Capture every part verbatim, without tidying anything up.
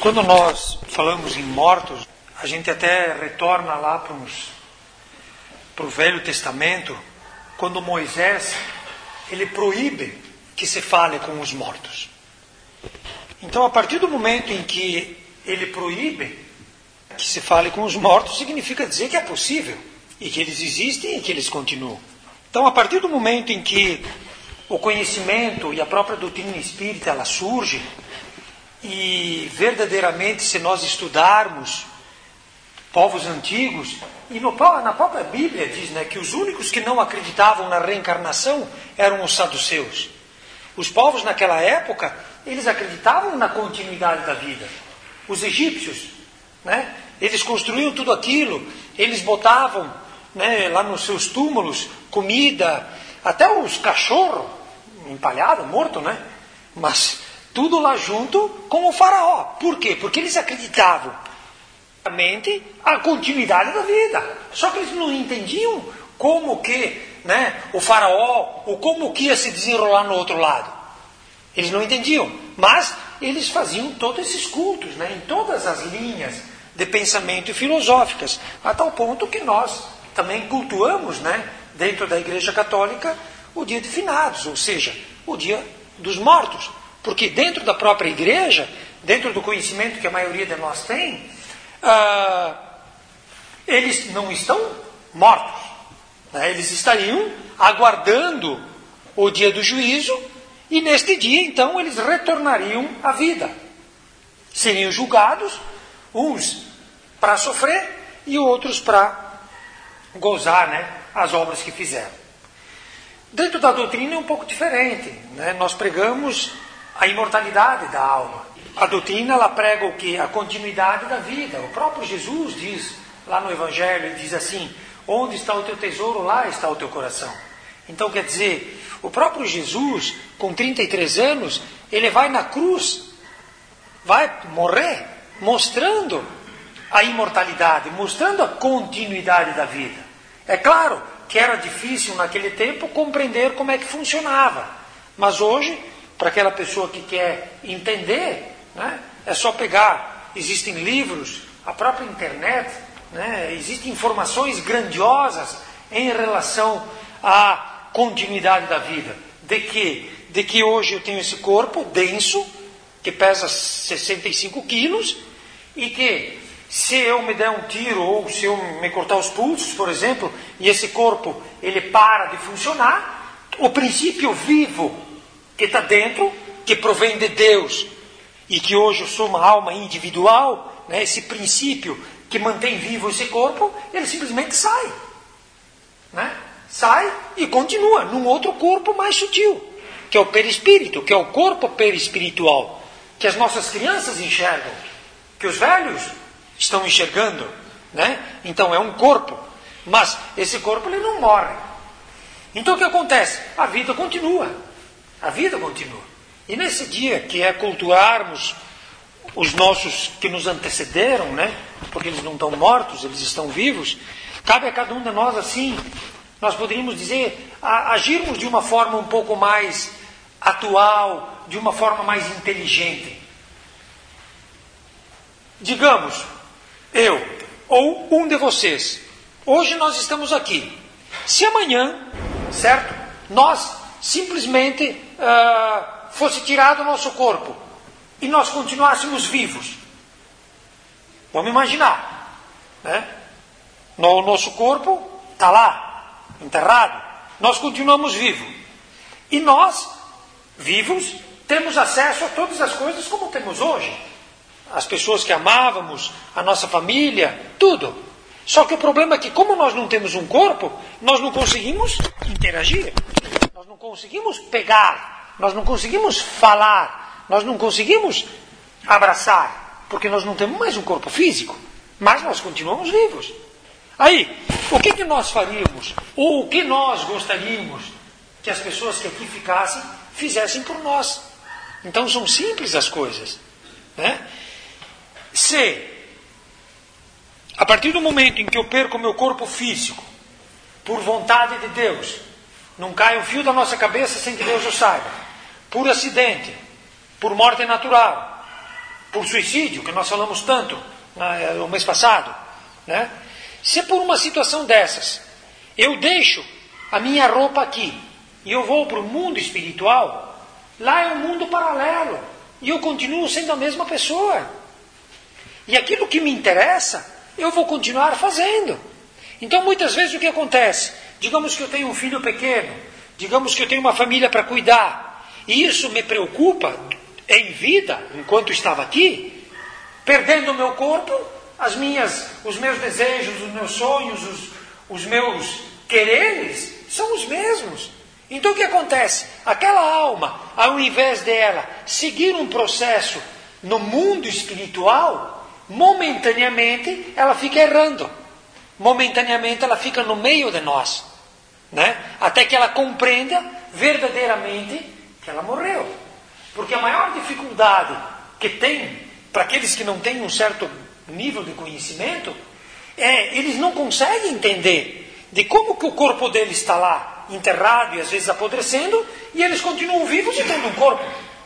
Quando nós falamos em mortos, a gente até retorna lá para os, para o Velho Testamento, quando Moisés ele proíbe que se fale com os mortos. Então, a partir do momento em que ele proíbe que se fale com os mortos, significa dizer que é possível, e que eles existem e que eles continuam. Então, a partir do momento em que o conhecimento e a própria doutrina espírita ela surge, e verdadeiramente, se nós estudarmos povos antigos, e no, na própria Bíblia diz, né, que os únicos que não acreditavam na reencarnação eram os saduceus. Os povos naquela época, eles acreditavam na continuidade da vida. Os egípcios, né, eles construíam tudo aquilo, eles botavam, né, lá nos seus túmulos comida, até os cachorros empalhados, mortos, né? Mas tudo lá junto com o faraó. Por quê? Porque eles acreditavam realmente a continuidade da vida. Só que eles não entendiam como que, né, o faraó, ou como que ia se desenrolar no outro lado. Eles não entendiam. Mas eles faziam todos esses cultos, né, em todas as linhas de pensamento e filosóficas. A tal ponto que nós também cultuamos, né, dentro da Igreja Católica, o dia de finados, ou seja, o dia dos mortos. Porque dentro da própria igreja, dentro do conhecimento que a maioria de nós tem, ah, eles não estão mortos. Né? Eles estariam aguardando o dia do juízo, e neste dia, então, eles retornariam à vida. Seriam julgados, uns para sofrer e outros para gozar, né, as obras que fizeram. Dentro da doutrina é um pouco diferente. Né? Nós pregamos a imortalidade da alma. A doutrina ela prega o quê? A continuidade da vida. O próprio Jesus diz lá no Evangelho, ele diz assim: onde está o teu tesouro, lá está o teu coração. Então quer dizer, o próprio Jesus, com trinta e três anos, ele vai na cruz, vai morrer, mostrando a imortalidade, mostrando a continuidade da vida. É claro que era difícil naquele tempo compreender como é que funcionava, mas hoje, para aquela pessoa que quer entender, né, é só pegar, existem livros, a própria internet, né, existem informações grandiosas em relação à continuidade da vida. De que? De que hoje eu tenho esse corpo denso, que pesa sessenta e cinco quilos, e que se eu me der um tiro, ou se eu me cortar os pulsos, por exemplo, e esse corpo ele para de funcionar, o princípio vivo que está dentro, que provém de Deus, e que hoje eu sou uma alma individual, né, esse princípio que mantém vivo esse corpo, ele simplesmente sai. Né? Sai e continua num outro corpo mais sutil, que é o perispírito, que é o corpo perispiritual, que as nossas crianças enxergam, que os velhos estão enxergando. Né? Então é um corpo, mas esse corpo ele não morre. Então o que acontece? A vida continua. A vida continua. E nesse dia, que é cultuarmos os nossos que nos antecederam, né? Porque eles não estão mortos, eles estão vivos, cabe a cada um de nós, assim, nós poderíamos dizer, a, agirmos de uma forma um pouco mais atual, de uma forma mais inteligente. Digamos, eu ou um de vocês, hoje nós estamos aqui. Se amanhã, certo, nós simplesmente uh, fosse tirado o nosso corpo e nós continuássemos vivos. Vamos imaginar, né? O nosso corpo está lá, enterrado. Nós continuamos vivos. E nós, vivos, temos acesso a todas as coisas como temos hoje. As pessoas que amávamos, a nossa família, tudo. Só que o problema é que, como nós não temos um corpo, nós não conseguimos interagir. Nós não conseguimos pegar, nós não conseguimos falar, nós não conseguimos abraçar, porque nós não temos mais um corpo físico, mas nós continuamos vivos. Aí, o que, que nós faríamos, ou o que nós gostaríamos que as pessoas que aqui ficassem, fizessem por nós? Então são simples as coisas. Né? Se, a partir do momento em que eu perco o meu corpo físico, por vontade de Deus, não cai um fio da nossa cabeça sem que Deus o saiba, por acidente, por morte natural, por suicídio, que nós falamos tanto né, no mês passado, né? Se por uma situação dessas eu deixo a minha roupa aqui e eu vou para o mundo espiritual, lá é um mundo paralelo e eu continuo sendo a mesma pessoa. E aquilo que me interessa, eu vou continuar fazendo. Então muitas vezes o que acontece? Digamos que eu tenho um filho pequeno, digamos que eu tenho uma família para cuidar, e isso me preocupa em vida, enquanto estava aqui, perdendo o meu corpo, as minhas, os meus desejos, os meus sonhos, os, os meus quereres, são os mesmos. Então o que acontece? Aquela alma, ao invés dela seguir um processo no mundo espiritual, momentaneamente ela fica errando. Momentaneamente ela fica no meio de nós. Né? Até que ela compreenda verdadeiramente que ela morreu. Porque a maior dificuldade que tem para aqueles que não têm um certo nível de conhecimento é eles não conseguem entender de como que o corpo dele está lá enterrado e às vezes apodrecendo e eles continuam vivos e tendo um corpo.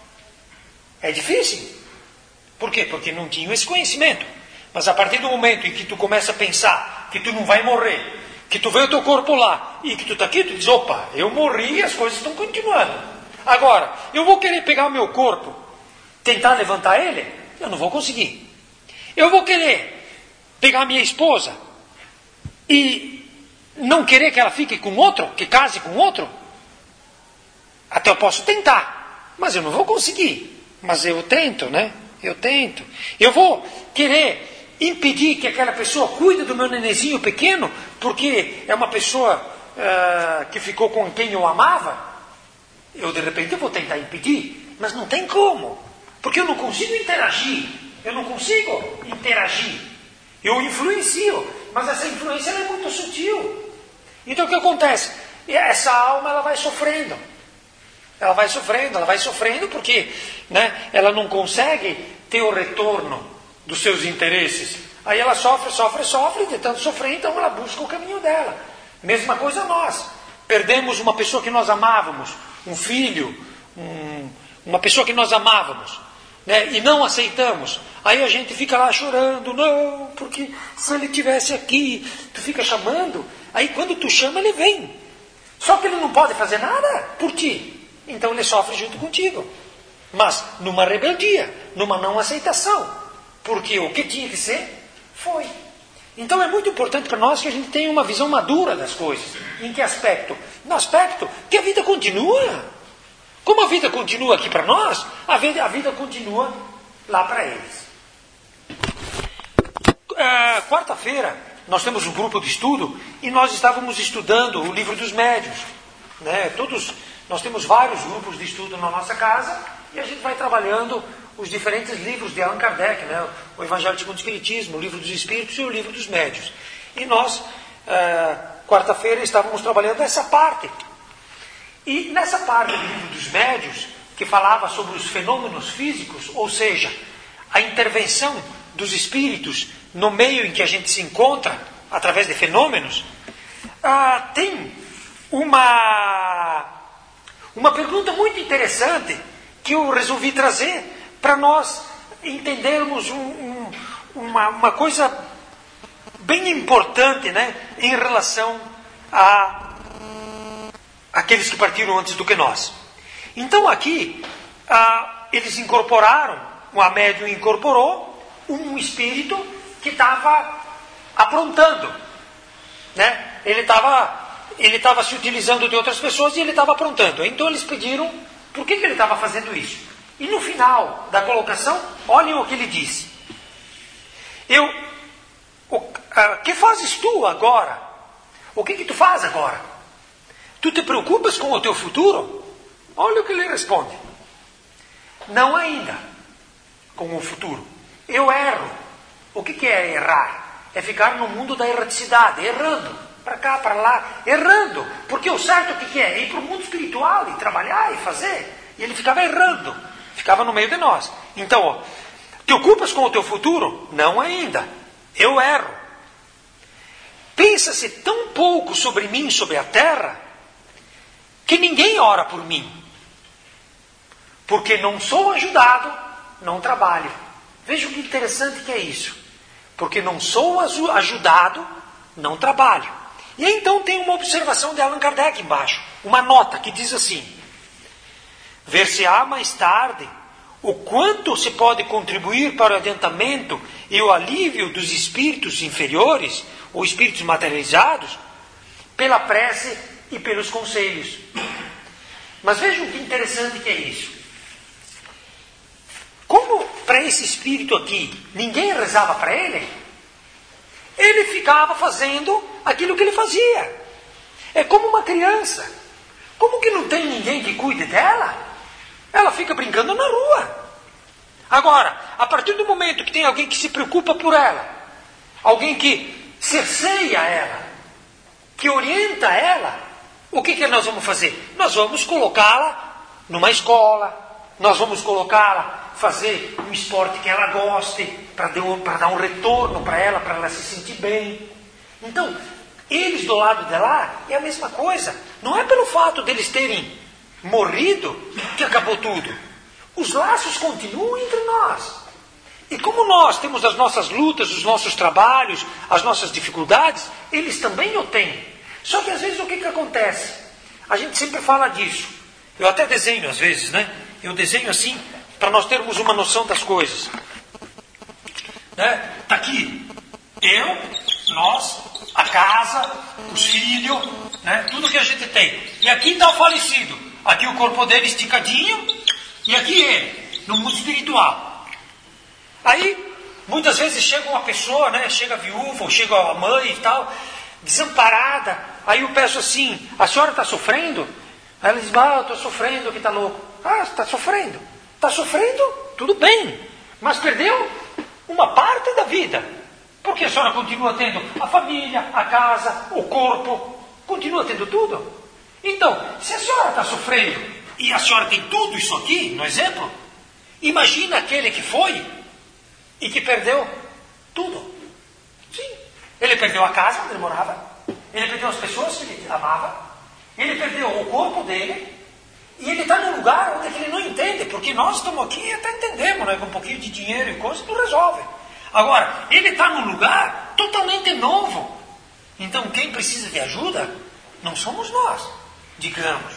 É difícil. Por quê? Porque não tinham esse conhecimento. Mas a partir do momento em que tu começa a pensar que tu não vai morrer, que tu vê o teu corpo lá e que tu está aqui, tu diz, opa, eu morri e as coisas estão continuando. Agora, eu vou querer pegar o meu corpo, tentar levantar ele? Eu não vou conseguir. Eu vou querer pegar a minha esposa e não querer que ela fique com outro, que case com outro? Até eu posso tentar, mas eu não vou conseguir. Mas eu tento, né? Eu tento. Eu vou querer impedir que aquela pessoa cuide do meu nenenzinho pequeno, porque é uma pessoa uh, que ficou com quem eu amava? Eu, de repente, eu vou tentar impedir, mas não tem como. Porque eu não consigo interagir. Eu não consigo interagir. Eu influencio, mas essa influência ela é muito sutil. Então, o que acontece? Essa alma ela vai sofrendo. Ela vai sofrendo, ela vai sofrendo porque né, ela não consegue ter o retorno dos seus interesses. Aí ela sofre, sofre, sofre, de tanto sofrer, então ela busca o caminho dela. Mesma coisa nós. Perdemos uma pessoa que nós amávamos, um filho, um, uma pessoa que nós amávamos, né, e não aceitamos. Aí a gente fica lá chorando, não, porque se ele estivesse aqui, tu fica chamando, aí quando tu chama ele vem. Só que ele não pode fazer nada por ti. Então ele sofre junto contigo. Mas numa rebeldia, numa não aceitação. Porque o que tinha que ser, foi. Então é muito importante para nós que a gente tenha uma visão madura das coisas. Em que aspecto? No aspecto que a vida continua. Como a vida continua aqui para nós, a vida, a vida continua lá para eles. Ah, quarta-feira, nós temos um grupo de estudo e nós estávamos estudando o livro dos médiuns. Né? Todos, nós temos vários grupos de estudo na nossa casa e a gente vai trabalhando os diferentes livros de Allan Kardec, né? O Evangelho segundo o Espiritismo, o Livro dos Espíritos e o Livro dos Médiuns. E nós, ah, quarta-feira, estávamos trabalhando essa parte. E nessa parte do Livro dos Médiuns, que falava sobre os fenômenos físicos, ou seja, a intervenção dos espíritos no meio em que a gente se encontra, através de fenômenos, ah, tem uma, uma pergunta muito interessante que eu resolvi trazer para nós entendermos um, um, uma, uma coisa bem importante, né, em relação a aqueles que partiram antes do que nós. Então aqui, ah, eles incorporaram, a médium incorporou um espírito que estava aprontando. Né? Ele estava ele estava se utilizando de outras pessoas e ele estava aprontando. Então eles pediram, por que, que ele estava fazendo isso? E no final da colocação, olhem o que ele disse. Eu, o uh, que fazes tu agora? O que que tu faz agora? Tu te preocupas com o teu futuro? Olha o que ele responde. Não ainda com o futuro. Eu erro. O que que é errar? É ficar no mundo da erraticidade, errando. Para cá, para lá, errando. Porque o certo o que que é? Ir para o mundo espiritual e trabalhar e fazer. E ele ficava errando. Ficava no meio de nós. Então, ó, te ocupas com o teu futuro? Não ainda. Eu erro. Pensa-se tão pouco sobre mim, sobre a terra, que ninguém ora por mim. Porque não sou ajudado, não trabalho. Veja que interessante que é isso. Porque não sou ajudado, não trabalho. E aí, então tem uma observação de Allan Kardec embaixo. Uma nota que diz assim: ver-se-á mais tarde o quanto se pode contribuir para o adiantamento e o alívio dos espíritos inferiores, ou espíritos materializados, pela prece e pelos conselhos. Mas vejam que interessante que é isso. Como para esse espírito aqui, ninguém rezava para ele, ele ficava fazendo aquilo que ele fazia. É como uma criança. Como que não tem ninguém que cuide dela? Ela fica brincando na rua. Agora, a partir do momento que tem alguém que se preocupa por ela, alguém que cerceia ela, que orienta ela, o que, que nós vamos fazer? Nós vamos colocá-la numa escola, nós vamos colocá-la fazer um esporte que ela goste, para dar um retorno para ela, para ela se sentir bem. Então, eles do lado de lá é a mesma coisa. Não é pelo fato deles terem morrido que acabou tudo. Os laços continuam entre nós. E como nós temos as nossas lutas, os nossos trabalhos, as nossas dificuldades, eles também o têm. Só que às vezes o que, que acontece? A gente sempre fala disso. Eu até desenho às vezes, né? Eu desenho assim, para nós termos uma noção das coisas. Né? Tá aqui, eu, nós, a casa, os filhos, né? Tudo que a gente tem. E aqui está o falecido. Aqui o corpo dele esticadinho, e aqui ele, no mundo espiritual. Aí, muitas vezes chega uma pessoa, né? Chega a viúva, ou chega a mãe e tal, desamparada. Aí eu peço assim: a senhora está sofrendo? Aí ela diz: ah, eu estou sofrendo, que está louco. Ah, está sofrendo? Está sofrendo? Tudo bem. Mas perdeu uma parte da vida. Porque a senhora continua tendo a família, a casa, o corpo. Continua tendo tudo. Então, se a senhora está sofrendo e a senhora tem tudo isso aqui, no exemplo, imagina aquele que foi e que perdeu tudo. Sim. Ele perdeu a casa onde ele morava. Ele perdeu as pessoas que ele amava. Ele perdeu o corpo dele. E ele está num lugar onde ele não entende. Porque nós estamos aqui e até entendemos, né? Com um pouquinho de dinheiro e coisa, não resolve. Agora, ele está num lugar totalmente novo. Então, quem precisa de ajuda não somos nós, digamos.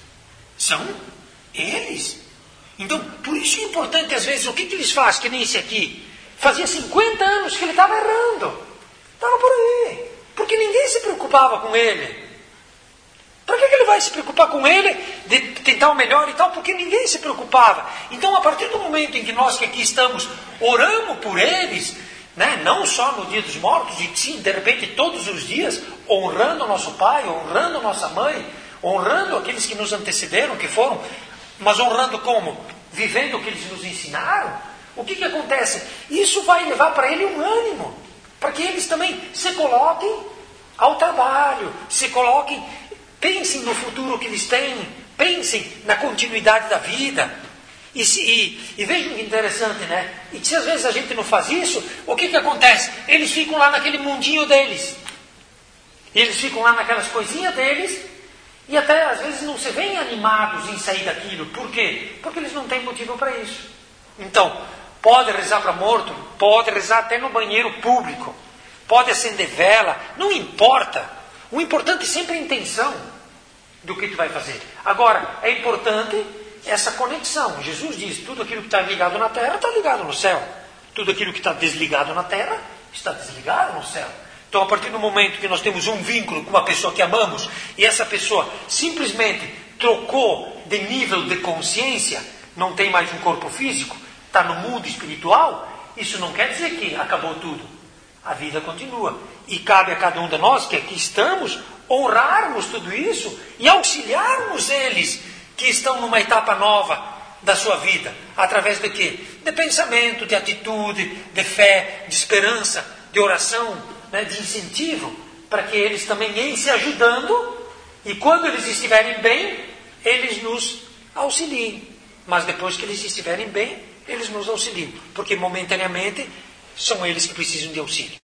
São eles. Então, por isso é importante, às vezes, o que, que eles fazem? Que nem esse aqui. Fazia cinquenta anos que ele estava errando. Estava por aí. Porque ninguém se preocupava com ele. Para que, que ele vai se preocupar com ele, de tentar o melhor e tal? Porque ninguém se preocupava. Então, a partir do momento em que nós que aqui estamos, oramos por eles, né? Não só no dia dos mortos, e sim, de repente, todos os dias, honrando nosso pai, honrando nossa mãe, honrando aqueles que nos antecederam, que foram, mas honrando como? Vivendo o que eles nos ensinaram. O que, que acontece? Isso vai levar para ele um ânimo, para que eles também se coloquem ao trabalho, se coloquem, pensem no futuro que eles têm, pensem na continuidade da vida. E, se, e, e vejam que interessante, né? E se às vezes a gente não faz isso, o que, que acontece? Eles ficam lá naquele mundinho deles. Eles ficam lá naquelas coisinhas deles e até às vezes não se veem animados em sair daquilo. Por quê? Porque eles não têm motivo para isso. Então, pode rezar para morto, pode rezar até no banheiro público, pode acender vela, não importa. O importante é sempre a intenção do que tu vai fazer. Agora, é importante essa conexão. Jesus diz, tudo aquilo que está ligado na terra está ligado no céu. Tudo aquilo que está desligado na terra está desligado no céu. Então, a partir do momento que nós temos um vínculo com uma pessoa que amamos e essa pessoa simplesmente trocou de nível de consciência, não tem mais um corpo físico, está no mundo espiritual, isso não quer dizer que acabou tudo. A vida continua. E cabe a cada um de nós que aqui estamos honrarmos tudo isso e auxiliarmos eles que estão numa etapa nova da sua vida. Através de quê? De pensamento, de atitude, de fé, de esperança, de oração, né, de incentivo, para que eles também irem se ajudando e quando eles estiverem bem, eles nos auxiliem. Mas depois que eles estiverem bem, eles nos auxiliam. Porque momentaneamente são eles que precisam de auxílio.